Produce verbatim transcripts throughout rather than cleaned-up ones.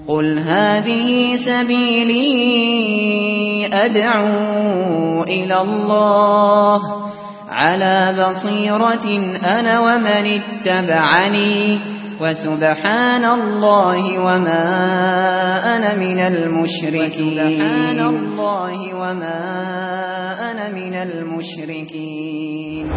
قل هذه سبيلي أدعو إلى الله على بصيرة أنا ومن اتبعني وسبحان الله وما أنا من المشركين سبحان الله وما أنا من المشركين.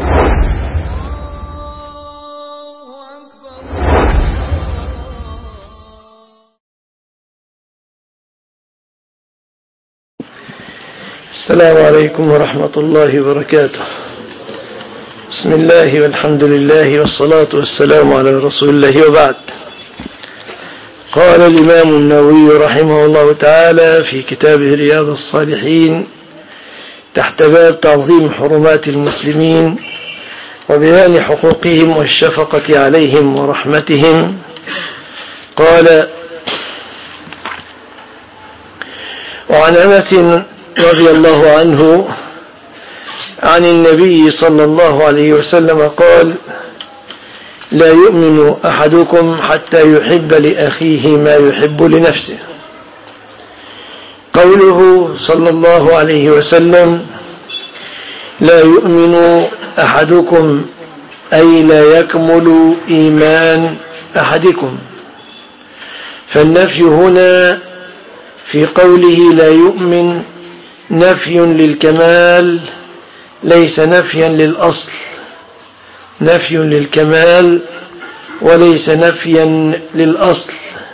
السلام عليكم ورحمة الله وبركاته. بسم الله والحمد لله والصلاة والسلام على رسول الله وبعد. قال الإمام النووي رحمه الله تعالى في كتابه رياض الصالحين تحت باب تعظيم حرمات المسلمين وبيان حقوقهم والشفقة عليهم ورحمتهم، قال: وعن أنس رضي الله عنه عن النبي صلى الله عليه وسلم قال: لا يؤمن أحدكم حتى يحب لأخيه ما يحب لنفسه. قوله صلى الله عليه وسلم لا يؤمن أحدكم أي لا يكمل إيمان أحدكم، فالنفي هنا في قوله لا يؤمن نفي للكمال ليس نفيا للأصل، نفي للكمال وليس نفيا للأصل،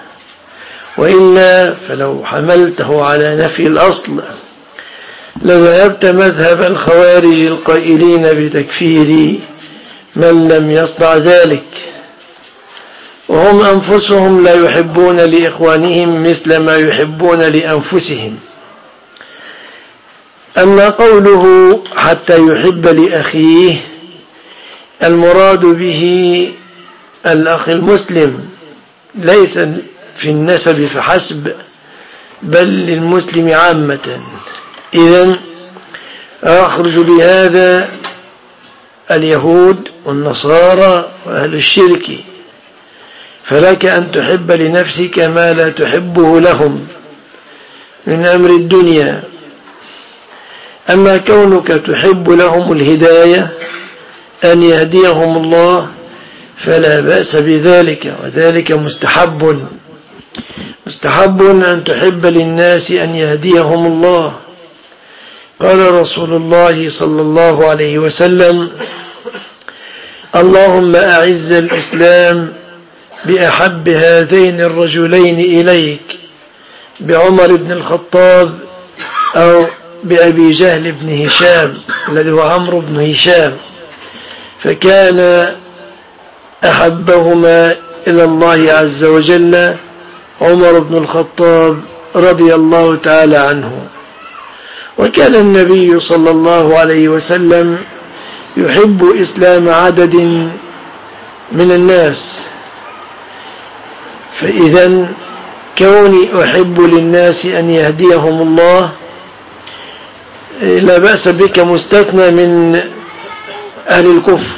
وإلا فلو حملته على نفي الأصل لذهبت مذهب الخوارج القائلين بتكفير من لم يصنع ذلك، وهم أنفسهم لا يحبون لإخوانهم مثل ما يحبون لأنفسهم. أما قوله حتى يحب لأخيه المراد به الأخ المسلم ليس في النسب فحسب بل للمسلم عامة. إذن أخرج بهذا اليهود والنصارى وأهل الشرك، فلك أن تحب لنفسك ما لا تحبه لهم من أمر الدنيا. أما كونك تحب لهم الهداية أن يهديهم الله فلا بأس بذلك، وذلك مستحب مستحب أن تحب للناس أن يهديهم الله. قال رسول الله صلى الله عليه وسلم: اللهم أعز الإسلام بأحب هذين الرجلين إليك، بعمر بن الخطاب أو بأبي جهل بن هشام الذي هو عمرو بن هشام، فكان أحبهما إلى الله عز وجل عمر بن الخطاب رضي الله تعالى عنه. وكان النبي صلى الله عليه وسلم يحب إسلام عدد من الناس، فإذا كوني أحب للناس أن يهديهم الله لا بأس بك مستثنى من أهل الكفر.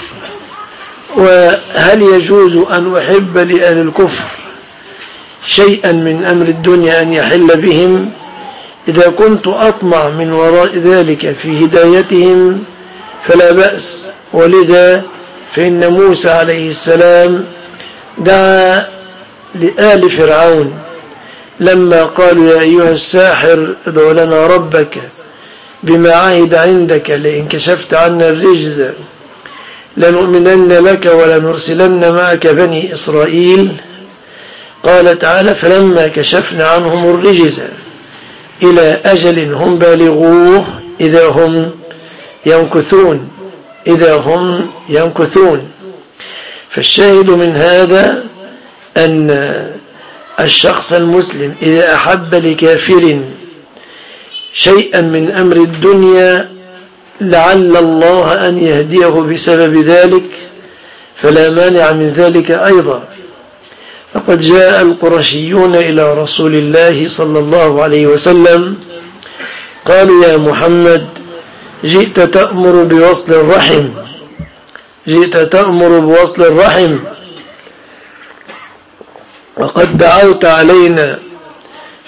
وهل يجوز أن أحب لأهل الكفر شيئا من أمر الدنيا أن يحل بهم إذا كنت أطمع من وراء ذلك في هدايتهم فلا بأس. ولذا فإن موسى عليه السلام دعا لآل فرعون لما قالوا يا أيها الساحر ادع لنا ربك بما عهد عندك لئن كشفت عنا الرجز لنؤمنن لك ولنرسلن معك بني إسرائيل. قال تعالى: فلما كشفنا عنهم الرجز إلى أجل هم بالغوه إذا هم ينكثون إذا هم ينكثون. فالشاهد من هذا أن الشخص المسلم إذا أحب لكافر شيئا من أمر الدنيا لعل الله أن يهديه بسبب ذلك فلا مانع من ذلك أيضا. فقد جاء القرشيون إلى رسول الله صلى الله عليه وسلم قالوا: يا محمد جئت تأمر بوصل الرحم جئت تأمر بوصل الرحم وقد دعوت علينا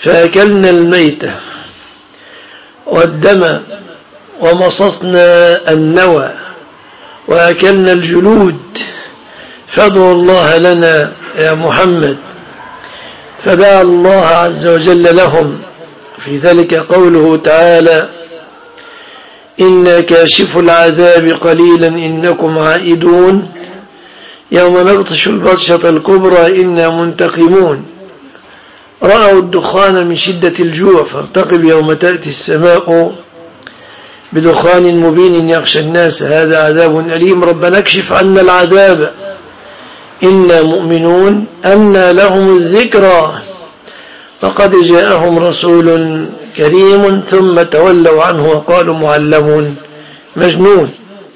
فأكلنا الميتة والدم ومصصنا النوى وأكلنا الجلود فادعوا الله لنا يا محمد. فدعا الله عز وجل لهم. في ذلك قوله تعالى: إنا كاشف العذاب قليلا إنكم عائدون يوم نبطش البطشة الكبرى إنا منتقمون. رأوا الدخان من شدة الجوع فارتقب يوم تأتي السماء بدخان مبين يغشى الناس هذا عذاب أليم ربنا اكشف عنا العذاب إنا مؤمنون أنى لهم الذكرى فقد جاءهم رسول كريم ثم تولوا عنه وقالوا معلم مجنون.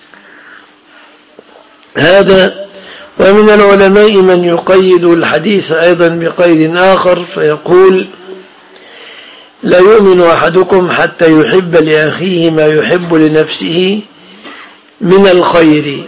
هذا. ومن العلماء من يقيد الحديث أيضا بقيد آخر فيقول: لا يؤمن أحدكم حتى يحب لأخيه ما يحب لنفسه من الخير.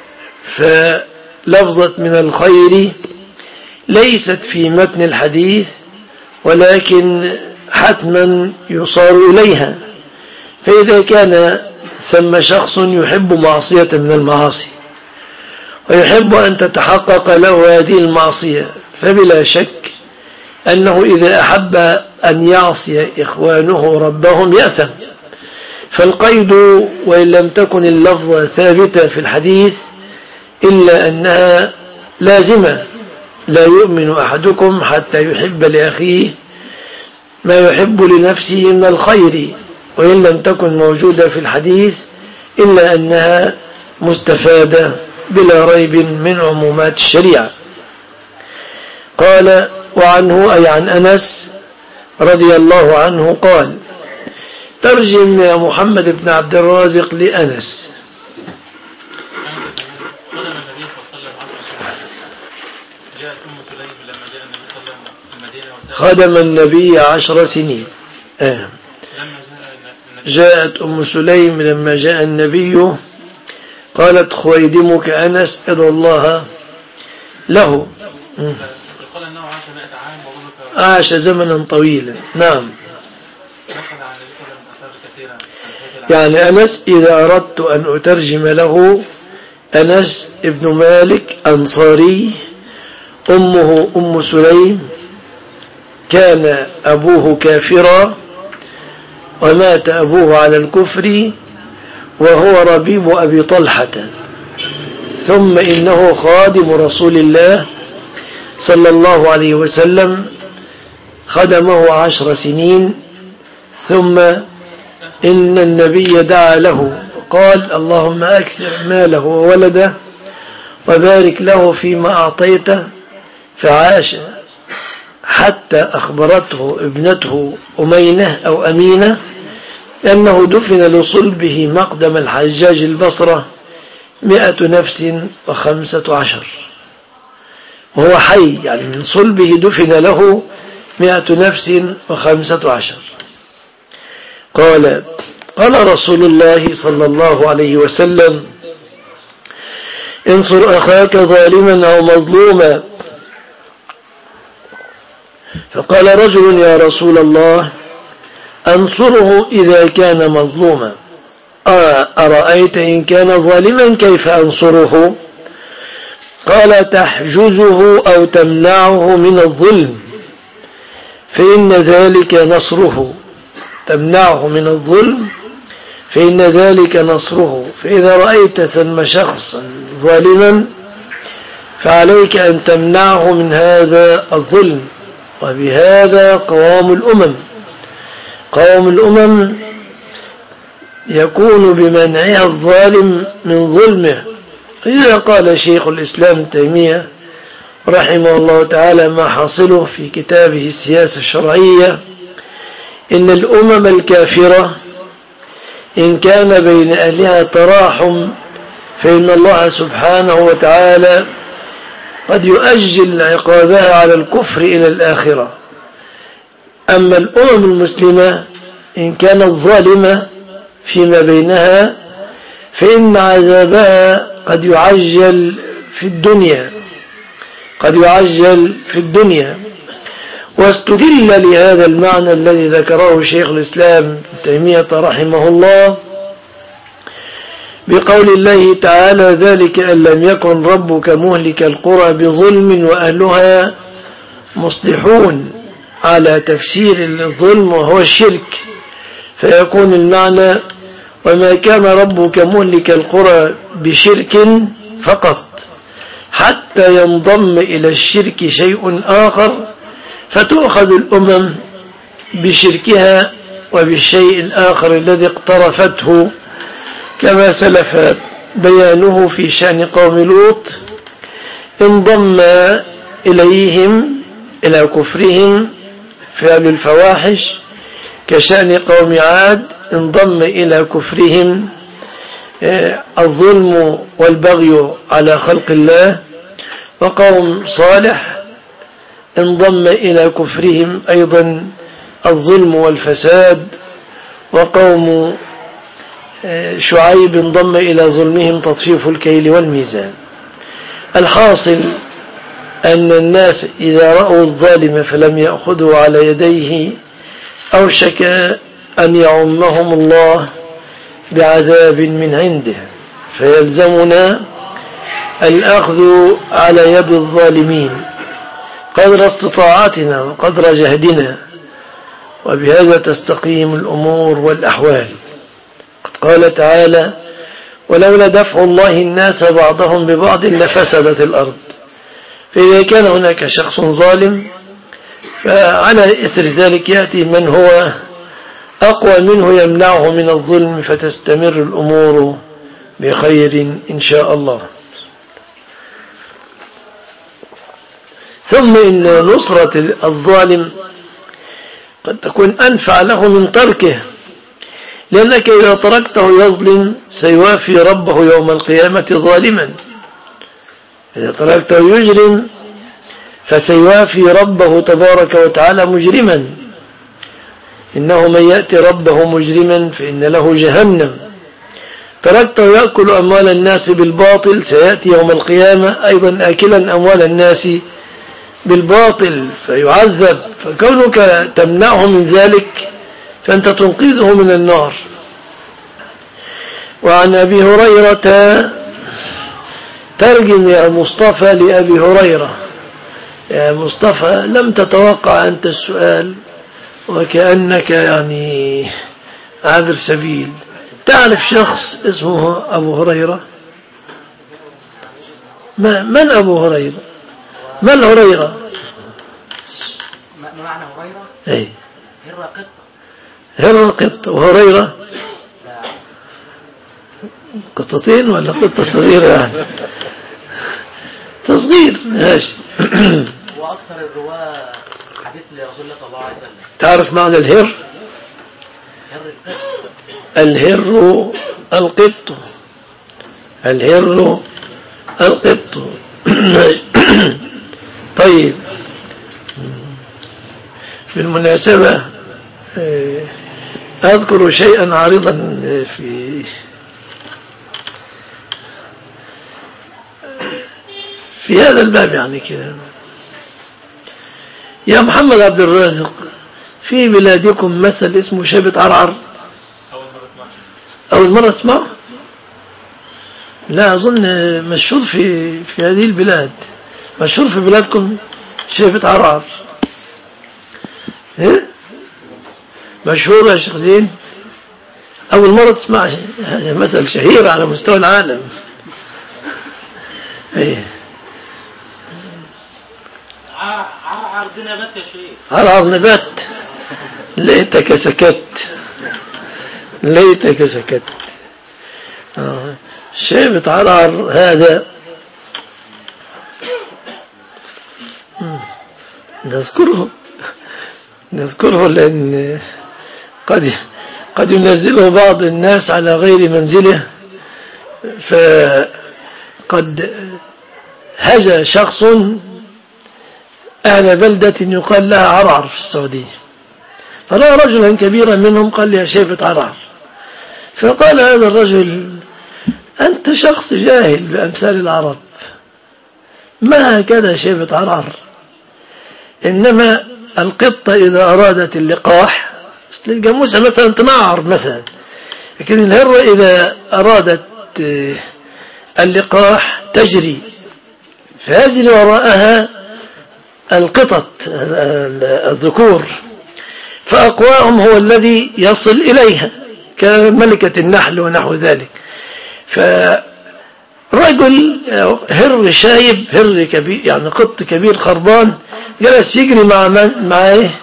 فلفظة من الخير ليست في متن الحديث ولكن حتما يصار إليها. فإذا كان ثم شخص يحب معصية من المعاصي ويحب أن تتحقق له هذه المعصية فبلا شك أنه إذا أحب أن يعصي إخوانه ربهم يأثم. فالقيد وإن لم تكن اللفظة ثابتة في الحديث إلا أنها لازمة: لا يؤمن أحدكم حتى يحب لأخيه ما يحب لنفسه من الخير، وإن لم تكن موجودة في الحديث إلا أنها مستفادة بلا ريب من عمومات الشريعة. قال: وعنه أي عن أنس رضي الله عنه قال: ترجم يا محمد بن عبد الرازق لأنس. خدم النبي عشر سنين. آه. جاءت أم سليم لما جاء النبي قالت: خويدمك أنس ادعو الله له. عاش زمنا طويلا. نعم. يعني أنس إذا أردت أن أترجم له: أنس ابن مالك أنصاري، أمه أم سليم، كان أبوه كافرا ومات أبوه على الكفر وهو ربيب أبي طلحة، ثم إنه خادم رسول الله صلى الله عليه وسلم، خدمه عشر سنين، ثم إن النبي دعا له قال: اللهم أكثر ماله وولده وبارك له فيما أعطيته، فعاش حتى أخبرته ابنته أمينة أو أمينة أنه دفن لصلبه مقدم الحجاج البصرة مئة نفس وخمسة عشر، وهو حي، يعني من صلبه دفن له مئة نفس وخمسة عشر. قال: قال رسول الله صلى الله عليه وسلم: انصر أخاك ظالما أو مظلوما. فقال رجل: يا رسول الله، أنصره إذا كان مظلوما، أرأيت إن كان ظالما كيف أنصره؟ قال: تحجزه أو تمنعه من الظلم فإن ذلك نصره. تمنعه من الظلم فإن ذلك نصره. فإذا رأيت ثم شخصا ظالما فعليك أن تمنعه من هذا الظلم. وبهذا قوام الأمم قوام الأمم يكون بمنعها الظالم من ظلمه. إذا قال شيخ الإسلام تيمية رحمه الله تعالى ما حاصله في كتابه السياسة الشرعية: إن الأمم الكافرة إن كان بين أهلها تراحم فإن الله سبحانه وتعالى قد يؤجل عقابها على الكفر إلى الآخرة. أما الأمم المسلمة إن كانت ظالمة فيما بينها فإن عذابها قد يعجل في الدنيا قد يعجل في الدنيا واستدل لهذا المعنى الذي ذكره شيخ الإسلام ابن تيمية رحمه الله بقول الله تعالى: ذلك أن لم يكن ربك مهلك القرى بظلم وأهلها مصلحون، على تفسير الظلم وهو الشرك، فيكون المعنى: وما كان ربك مهلك القرى بشرك فقط حتى ينضم إلى الشرك شيء آخر، فتؤخذ الأمم بشركها وبالشيء الآخر الذي اقترفته، كما سلف بيانه في شأن قوم لوط: انضم إليهم إلى كفرهم فعل الفواحش، كشأن قوم عاد انضم إلى كفرهم الظلم والبغي على خلق الله، وقوم صالح انضم إلى كفرهم أيضا الظلم والفساد، وقوم شعيب انضم إلى ظلمهم تطفيف الكيل والميزان. الحاصل أن الناس إذا رأوا الظالم فلم يأخذوا على يديه أوشك أن يعمهم الله بعذاب من عنده، فيلزمنا الأخذ على يد الظالمين قدر استطاعتنا وقدر جهدنا، وبهذا تستقيم الأمور والأحوال. قد قال تعالى: ولولا دفع الله الناس بعضهم ببعض لفسدت الأرض. فإذا كان هناك شخص ظالم فعلى إثر ذلك يأتي من هو أقوى منه يمنعه من الظلم، فتستمر الأمور بخير إن شاء الله. ثم إن نصرة الظالم قد تكون أنفع له من تركه، لأنك إذا تركته يظلم سيوافي ربه يوم القيامة ظالما، إذا تركته يجرم فسيوافي ربه تبارك وتعالى مجرما. إنه من يأتي ربه مجرما فإن له جهنم. تركته يأكل أموال الناس بالباطل سيأتي يوم القيامة أيضا آكلا أموال الناس بالباطل فيعذب، فكونك تمنعه من ذلك فأنت تنقذه من النار. وعن أبي هريرة، ترجم يا مصطفى لأبي هريرة. يا مصطفى لم تتوقع أنت السؤال، وكأنك يعني عابر سبيل. تعرف شخص اسمه أبو هريرة؟ ما من أبو هريرة؟ من هريرة؟ ما معنى هريرة؟ اي هرة قطة. هرة قطة. وهريرة قطتين ولا قطة صغيرة يعني؟ تصغير ماشي. وأكثر الرواة حديث لرسول الله صلى الله عليه وسلم. تعرف معنى الهر؟ هر القط. الهر القط. الهر القط. طيب، بالمناسبة أذكر شيئا عارضا في في هذا الباب يعني كده. يا محمد عبد الرازق، في بلادكم مثل اسمه شبت عرعر؟ أول مرة اسمعه؟ لا أظن مشهور في في هذه البلاد، مشهور في بلادكم شبت عرعر. إيه؟ مشهور يا شيخ زين؟ أول مرة تسمع هذا مثل شهير على مستوى العالم. إيه؟ عرعر دي نبات يا شيخ. عرعر نبات. ليتك سكت، ليتك سكت. آه. شيبة عرعر هذا نذكره نذكره لأن قد قد ينزله بعض الناس على غير منزله. فقد هجا شخص أهل بلدة يقال لها عرعر في السعودية، فرأى رجلا كبيرا منهم قال لي: يا شيبة عرعر. فقال هذا الرجل: أنت شخص جاهل بأمثال العرب، ما هكذا شيبة عرعر، إنما القطة إذا أرادت اللقاح، الجاموسة مثلا تنعر مثلا، لكن الهرة إذا أرادت اللقاح تجري، فيجري وراءها القطط الذكور، فأقواهم هو الذي يصل إليها كملكة النحل ونحو ذلك. فرجل هر شايب، هر كبير يعني قط كبير خربان، جلس يجري مع من مع إيه؟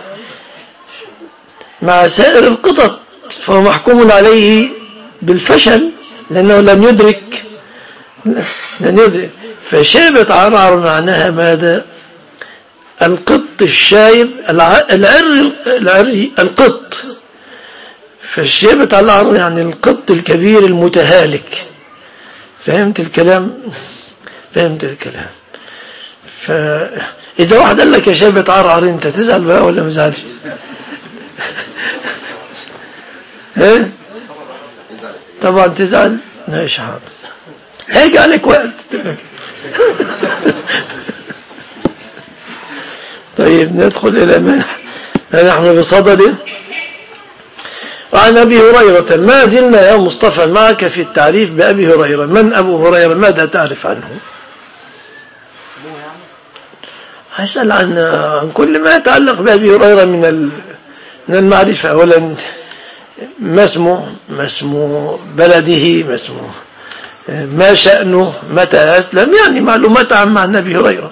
مع سائر القطط، فهو محكوم عليه بالفشل لأنه لم يدرك لم يدرك فشابت عرعر معناها ماذا؟ القط الشايب، العري العري القط، فالشابت على العرض يعني القط الكبير المتهالك. فهمت الكلام؟ فهمت الكلام. فإذا واحد قال لك يا شابت عرعر انت تزعل بقى ولا ما تزعلش؟ ها؟ طبعا تزعل. ماشي حاضر، هيجي عليك وقت. طيب ندخل إلى منح نحن بصدده. وعن أبي هريرة، ما زلنا يا مصطفى معك في التعريف بأبي هريرة. من أبو هريرة؟ ماذا تعرف عنه؟ أسأل عن عن كل ما يتعلق بأبي هريرة من من المعرفة. أولا ما اسمه، ما اسمه بلده، ما اسمه، ما شأنه، متى أسلم، يعني معلومات عامة عن أبي هريرة.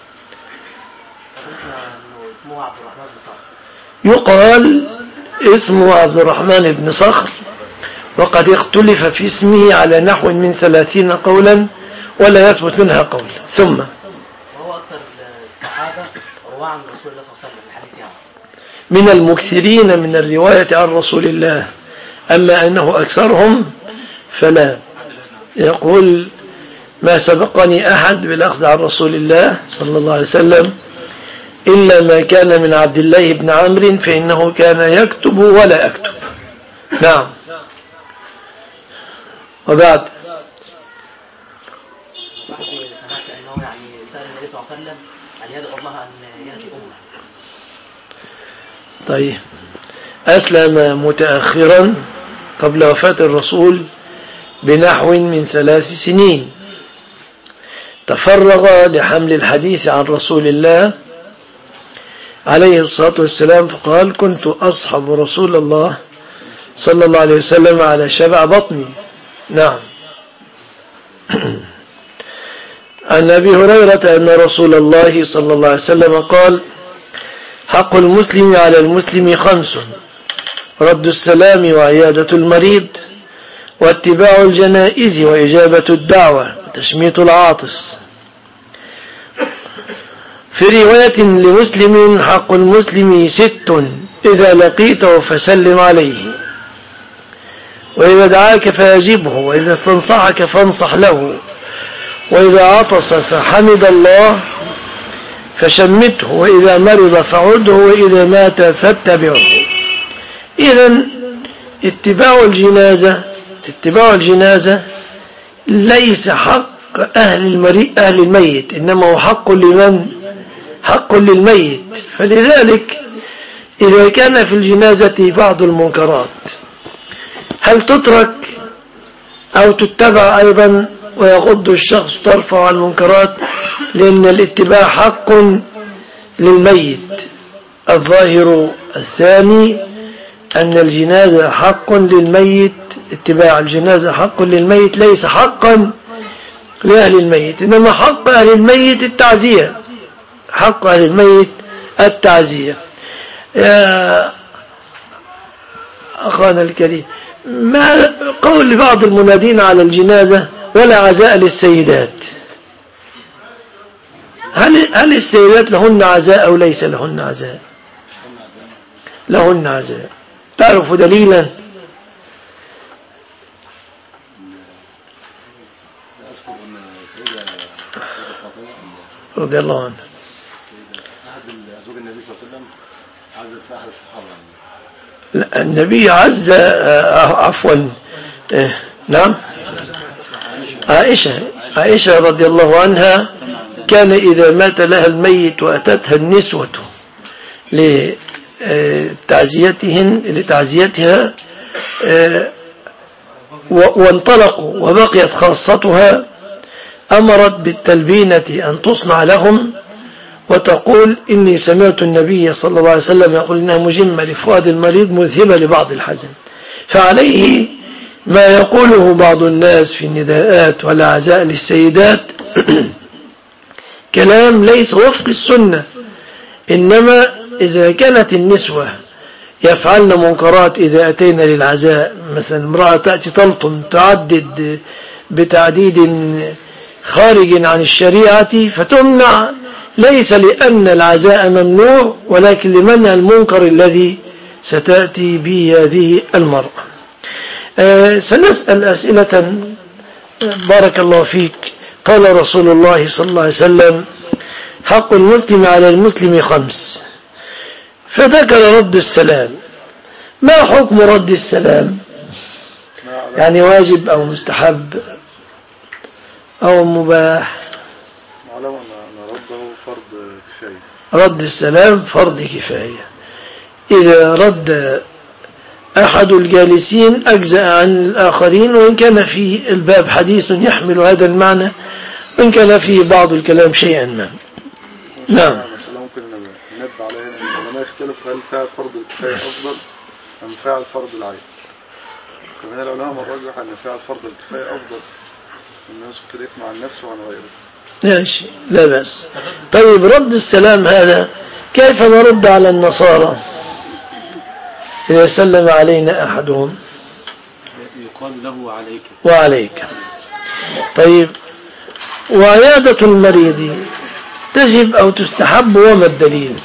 يقال اسمه عبد الرحمن بن صخر، وقد اختلف في اسمه على نحو من ثلاثين قولا ولا يثبت منها قول. ثم وهو أكثر الصحابة رواه عن رسول الله صلى الله عليه وسلم الحديث يعني من المكثرين من الرواية عن رسول الله، أما أنه أكثرهم فلا. يقول ما سبقني أحد بالأخذ عن رسول الله صلى الله عليه وسلم إلا ما كان من عبد الله بن عمرو فإنه كان يكتب ولا أكتب. نعم. وبعد طيب أسلم متأخرا قبل وفاة الرسول بنحو من ثلاث سنين، تفرغ لحمل الحديث عن رسول الله عليه الصلاة والسلام، فقال كنت أصحب رسول الله صلى الله عليه وسلم على شبع بطني. نعم. عن أبي هريرة أن رسول الله صلى الله عليه وسلم قال حق المسلم على المسلم خمس: رد السلام وعيادة المريض واتباع الجنائز وإجابة الدعوة وتشميت العاطس. في رواية لمسلم حق المسلم ست: إذا لقيته فسلم عليه، وإذا دعاك فأجبه، وإذا استنصحك فانصح له، وإذا عطس فحمد الله فشمته، وإذا مرض فعده، وإذا مات فاتبعه. إذن اتباع الجنازة اتباع الجنازة ليس حق أهل المريء أهل الميت، إنما هو حق لمن؟ حق للميت. فلذلك إذا كان في الجنازة بعض المنكرات هل تترك أو تتبع أيضا ويغض الشخص ترفع المنكرات؟ لأن الاتباع حق للميت. الظاهر الثاني أن الجنازة حق للميت، اتباع الجنازة حق للميت ليس حقا لأهل الميت، إنما حق أهل الميت التعزية، حق أهل الميت التعزية. يا أخانا الكريم، ما قول بعض المنادين على الجنازة ولا عزاء للسيدات؟ هل هل السيدات لهن عزاء أو ليس لهن عزاء؟ لهن عزاء. تعرف دليلا؟ رضي الله عنه لا النبي عز عفوا نعم عائشة عائشة رضي الله عنها كان إذا مات لها الميت وأتتها النسوة لتعزيتهن لتعزيتها وانطلقوا وبقيت خاصتها أمرت بالتلبينة أن تصنع لهم وتقول إني سمعت النبي صلى الله عليه وسلم يقول إنها مجمة لفؤاد المريض مذهبة لبعض الحزن. فعليه ما يقوله بعض الناس في النداءات والعزاء للسيدات كلام ليس وفق السنة، إنما إذا كانت النسوة يفعلن منكرات إذا أتينا للعزاء، مثلا امرأة تأتي تلطم تعدد بتعديد خارج عن الشريعة فتمنع، ليس لأن العزاء ممنوع ولكن لمنع المنكر الذي ستأتي به هذه المرأة. آه سنسأل أسئلة. بارك الله فيك. قال رسول الله صلى الله عليه وسلم حق المسلم على المسلم خمس، فذكر رد السلام. ما حكم رد السلام؟ يعني واجب أو مستحب أو مباح؟ معلوم أن رده فرض كفاية. رد السلام فرض كفاية. إذا رد أحد الجالسين أجزأ عن الآخرين، وإن كان في الباب حديث يحمل هذا المعنى، وإن كان فيه بعض الكلام شيئا ما. نعم. مثلا ممكن ننبه عليها أن العلماء يختلف هل فعل فرض الكفاية أفضل أم فعل فرض العين. كمان العلماء مرجح أن فعل فرض الكفاية أفضل من يسقط الإثم عن نفسه وعن غيره. ماشي، لا بأس. طيب رد السلام هذا كيف نرد على النصارى إذا سلم علينا أحدهم؟ يقال له عليك وعليك. طيب وعيادة المريض تجب أو تستحب وما الدليل؟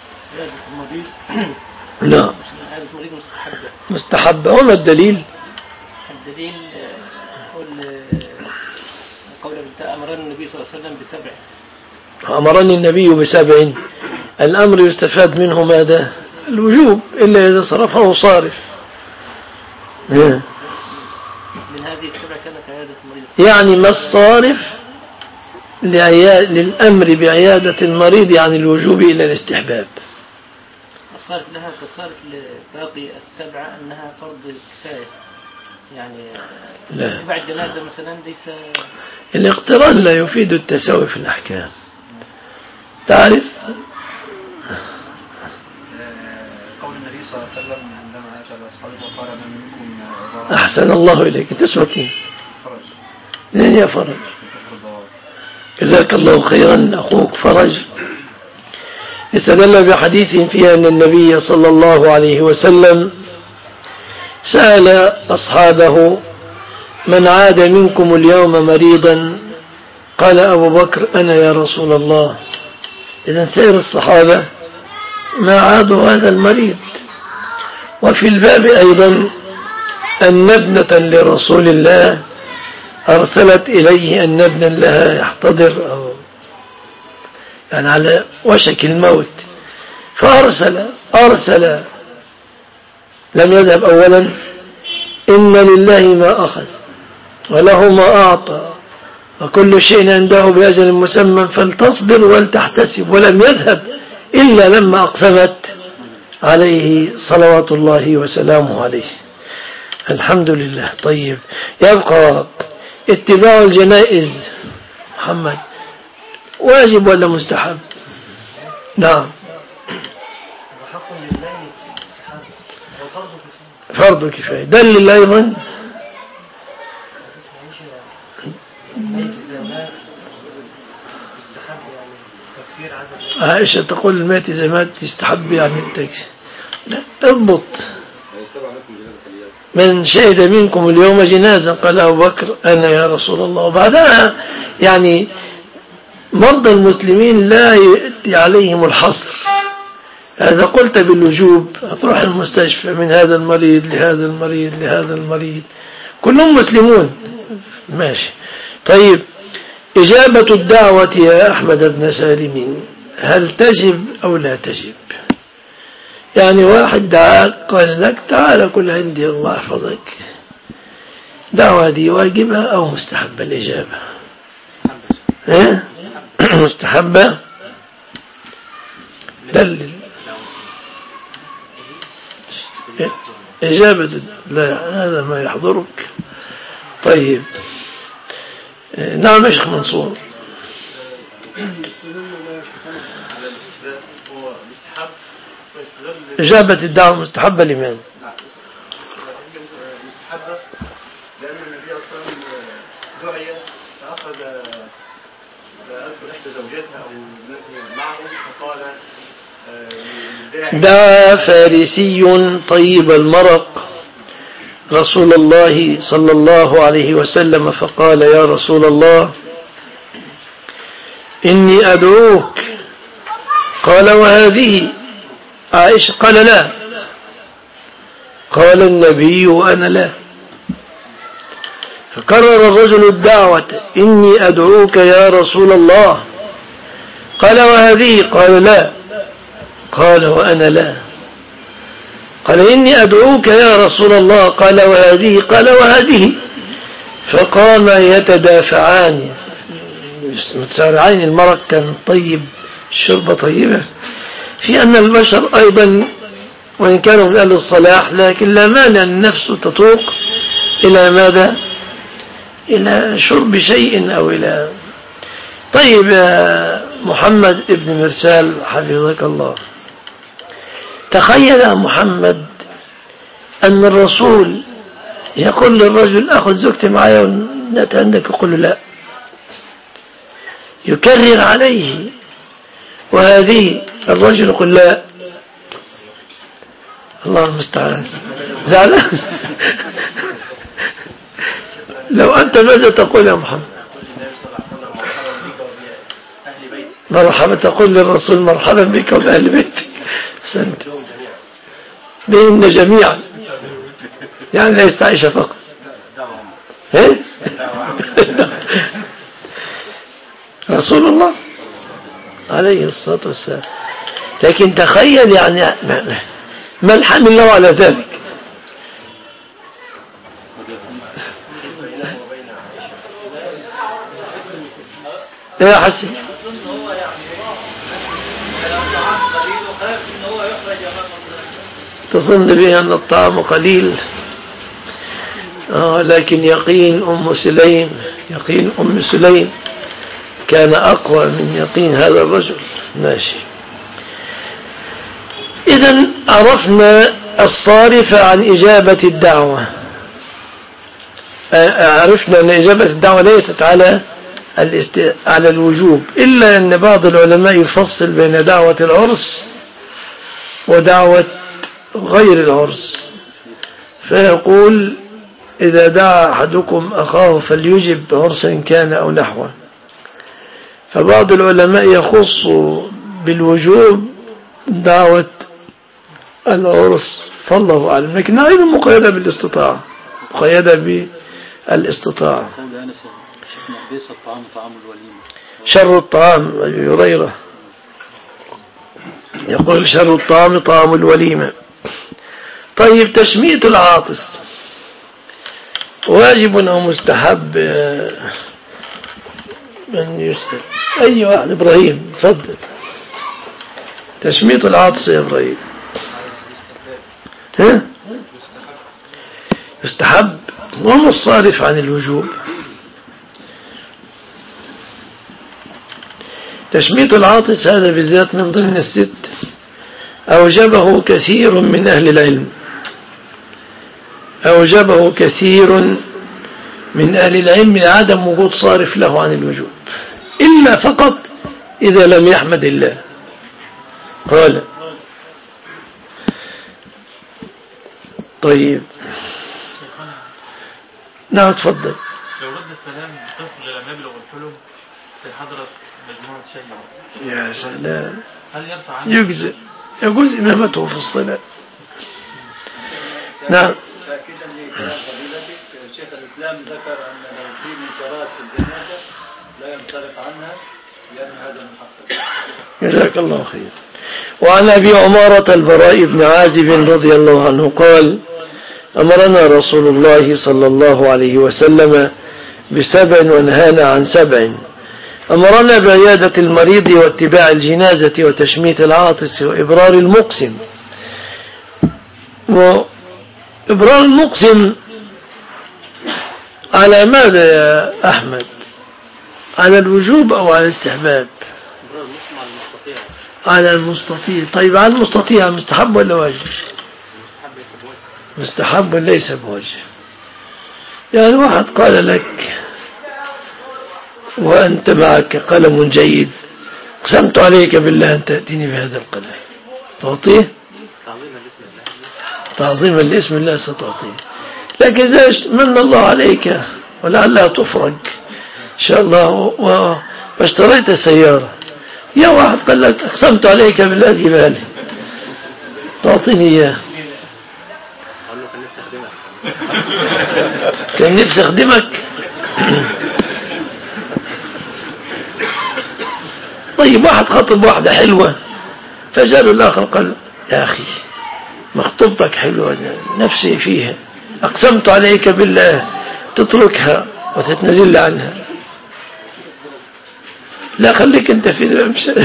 لا مستحب. وما الدليل؟ الدليل قول أمرني النبي صلى الله عليه وسلم بسبع. أمرني النبي بسبع. الأمر يستفاد منه ماذا؟ الوجوب، إلا إذا صرفه صارف. من هذه السبع كانت عيادة المريض. يعني ما الصارف للأمر بعيادة المريض يعني الوجوب إلى الاستحباب. الصارف لها كالصارف لباقي السبعة أنها فرض كفاية، يعني اتباع الجنازة مثلا ليس. الاقتران لا يفيد التساوي في الأحكام. تعرف قول النبي صلى الله عليه وسلم عندما أتى بأصحابه وقال من منكم أحسن الله إليك. تسمك إيه؟ فرج. لين يا فرج. جزاك الله خيرا أخوك فرج. استدل بحديث فيها أن النبي صلى الله عليه وسلم سأل أصحابه من عاد منكم اليوم مريضا؟ قال أبو بكر أنا يا رسول الله. إذن سير الصحابة ما عادوا هذا المريض. وفي الباب أيضا أن ابنة لرسول الله أرسلت إليه أن ابنا لها يحتضر أو يعني على وشك الموت، فأرسل أرسل لم يذهب أولا إن لله ما أخذ وله ما أعطى وكل شيء عنده بأجل مسمى فلتصبر ولتحتسب، ولم يذهب إلا لما أقسمت عليه صلوات الله وسلامه عليه. الحمد لله. طيب يبقى اتباع الجنائز محمد واجب ولا مستحب؟ نعم فرض كفاية. دلل أيضا عائشة تقول المات إذا مات يستحب يعني التكسير. لا اضبط. من شهد منكم اليوم جنازة قال أبو بكر أنا يا رسول الله. وبعدها يعني مرضى المسلمين لا يأتي عليهم الحصر. هذا قلت بالوجوب تروح المستشفى من هذا المريض لهذا المريض لهذا المريض كلهم مسلمون ماشي. طيب إجابة الدعوة يا أحمد بن سالم هل تجب أو لا تجب؟ يعني واحد دعاك قال لك تعال كل عندي الله يحفظك، دعوة دي واجبة أو مستحبة؟ الإجابة إيه؟ مستحبة. دلل. إجابة لا هذا ما يحضرك. طيب نعم يا شيخ منصور. إجابة الدعوة مستحبة لمن؟ مستحبة لأن النبي صلى الله عليه وسلم دعي فأخذ فأذكر إحدى زوجاتها أو معه فقال دعا فارسي طيب المرق رسول الله صلى الله عليه وسلم فقال يا رسول الله إني أدعوك. قال وهذه عائشة؟ قال لا. قال النبي وأنا لا. فكرر الرجل الدعوة إني أدعوك يا رسول الله. قال وهذه؟ قال لا. قال وأنا لا. قال إني أدعوك يا رسول الله. قال وهذه؟ قال وهذه. فقام يتدافعان متسارعين. المرق كان طيب، الشربة طيبة، في أن البشر أيضا وإن كانوا من أهل الصلاح لكن لا مانع النفس تطوق إلى ماذا؟ إلى شرب شيء أو إلى. طيب يا محمد ابن مرسال حفظك الله، تخيل يا محمد أن الرسول يقول للرجل أخذ زوجتي معي ونأتي عندك، يقول له لا، يكرر عليه. وهذه الرجل يقول لا. الله المستعان. زعلان. لو أنت ماذا تقول يا محمد؟ مرحبا، تقول للرسول مرحبا بك وبأهل بيتك. أحسنت. بيننا جميعا، يعني ليس عائشة فقط. ايه رسول الله عليه الصلاة والسلام. لكن تخيل يعني ما الحمل له على ذلك. يا حسن تظن به أن الطعام قليل، آه لكن يقين أم سليم يقين أم سليم كان أقوى من يقين هذا الرجل. ماشي. إذن عرفنا الصارف عن إجابة الدعوة. عرفنا أن إجابة الدعوة ليست على الاست... على الوجوب، إلا أن بعض العلماء يفصل بين دعوة العرس ودعوة غير العرس، فيقول إذا دعا أحدكم أخاه فليجب عرسا كان أو نحوه. فبعض العلماء يخص بالوجوب دعوة العرس، فالله أعلم، لكن أيضا مقيدة بالاستطاعة مقيدة بالاستطاعة. شر الطعام أبي هريرة يقول شر الطعام طعام الوليمة. طيب تشمية العاطس واجب أو مستحب؟ من يسأل؟ أي واحد؟ إبراهيم تفضل. تشمية العاطس يا إبراهيم. ها؟ يستحب وما الصارف عن الوجوب؟ تشمية العاطس هذا بالذات من ضمن الست أوجبه كثير من أهل العلم أوجبه كثير من أهل العلم لعدم وجود صارف له عن الوجوب، إلا فقط إذا لم يحمد الله. قال طيب نعم تفضل. لو رد السلام طفل لم يبلغ الحلم في حضرة مجموعة شيء يا سلام، هل يرفع عنه؟ يجزئ يجوز إمامته في الصلاة. نعم. تأكيدا لكلام فضيلتك، شيخ الإسلام ذكر أن لو في منكرات في الجنازة لا ينصرف عنها لأن هذا محقق. جزاك الله خير. وعن أبي عمارة البراء بن عازب رضي الله عنه قال أمرنا رسول الله صلى الله عليه وسلم بسبع ونهانا عن سبع. أمرنا بعيادة المريض واتباع الجنازة وتشميت العاطس وإبرار المقسم وإبرار المقسم على ماذا يا أحمد؟ على الوجوب أو على الاستحباب؟ على المستطيع. طيب على المستطيع مستحب ولا واجب؟ مستحب ليس بواجب. يعني واحد قال لك وأنت معك قلم جيد، قسمت عليك بالله أن تأتيني بهذا القلم، تعطيه؟ تعظيما لاسم الله ستعطيه. لكن إذا من الله عليك ولعلها تفرج إن شاء الله واشتريت سيارة، يا واحد قال لك أقسمت عليك بالله جيبها لي، تعطيني إياه. كان نفسي أخدمك. طيب واحد خطب واحدة حلوة فجاله الآخر قال يا أخي مخطوبتك حلوة نفسي فيها، أقسمت عليك بالله تتركها وتتنزل عنها. لا خليك انت في ذلك.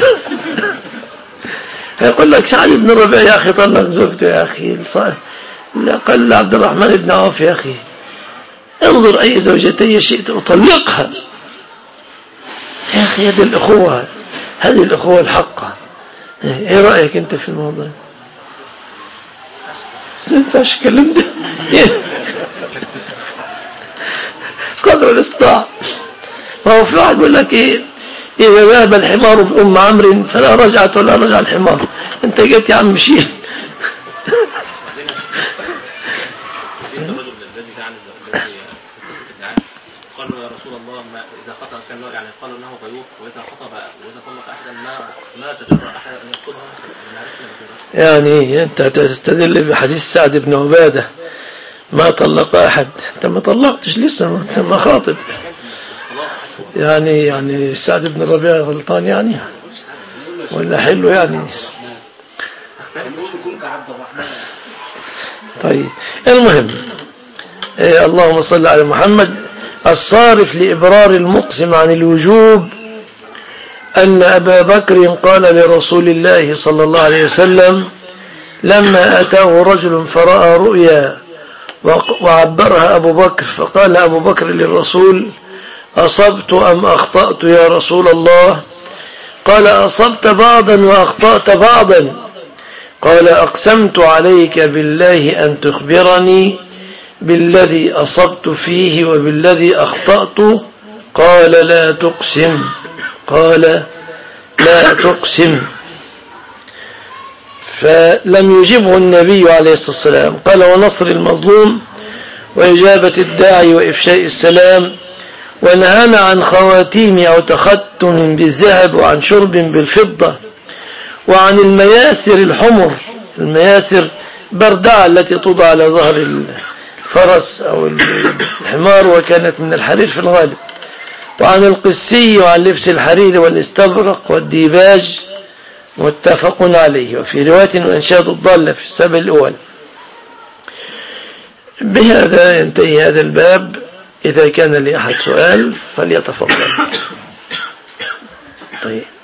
هيقول لك سعد بن ربيع يا أخي طلق زوجته يا أخي. لا قال عبد الرحمن بن عوف يا أخي انظر أي زوجتي شئت أطلقها. يا أخي هذه الأخوة، هذه الأخوة الحقة. ايه رأيك انت في الموضوع؟ انت ايش كلمت؟ قدر الاستطاعة. ما هو في واحد يقول لك ايه إذا ذهب الحمار بأم عمرو فلا رجعت ولا رجع الحمار. انت جيت يا عم شيل. قالوا يا رسول الله ما إذا خطب كان يعني قالوا أنه غيور، وإذا خطب وإذا طلق أحدا ما ما تجرأ أحد أن يخطبها. يعني أنت تستدل بحديث سعد بن عبادة ما طلق أحد، أنت ما طلقتش لسه، أنت ما خاطب. يعني يعني سعد بن ربيع غلطان يعني ولا حلو يعني؟ طيب المهم إيه، اللهم صل على محمد. الصارف لإبرار المقسم عن الوجوب أن أبا بكر قال لرسول الله صلى الله عليه وسلم لما أتاه رجل فرأى رؤيا وعبرها أبو بكر، فقال أبو بكر للرسول أصبت أم أخطأت يا رسول الله؟ قال أصبت بعضا وأخطأت بعضا. قال أقسمت عليك بالله أن تخبرني بالذي أصبت فيه وبالذي أخطأت. قال لا تقسم. قال لا تقسم. فلم يجبه النبي عليه الصلاة والسلام. قال ونصر المظلوم وإجابة الداعي وإفشاء السلام، ونهانا عن خواتيم أو تختم بالذهب، وعن شرب بالفضة، وعن المياسر الحمر. المياسر بردعة التي توضع على ظهر الفرس أو الحمار، وكانت من الحرير في الغالب. وعن القسي، وعن لبس الحرير والاستبرق والديباج، متفق عليه. وفي رواية وإنشاد الضالة في السبع الأول. بهذا ينتهي هذا الباب. إذا كان لأحد سؤال فليتفضل. طيب.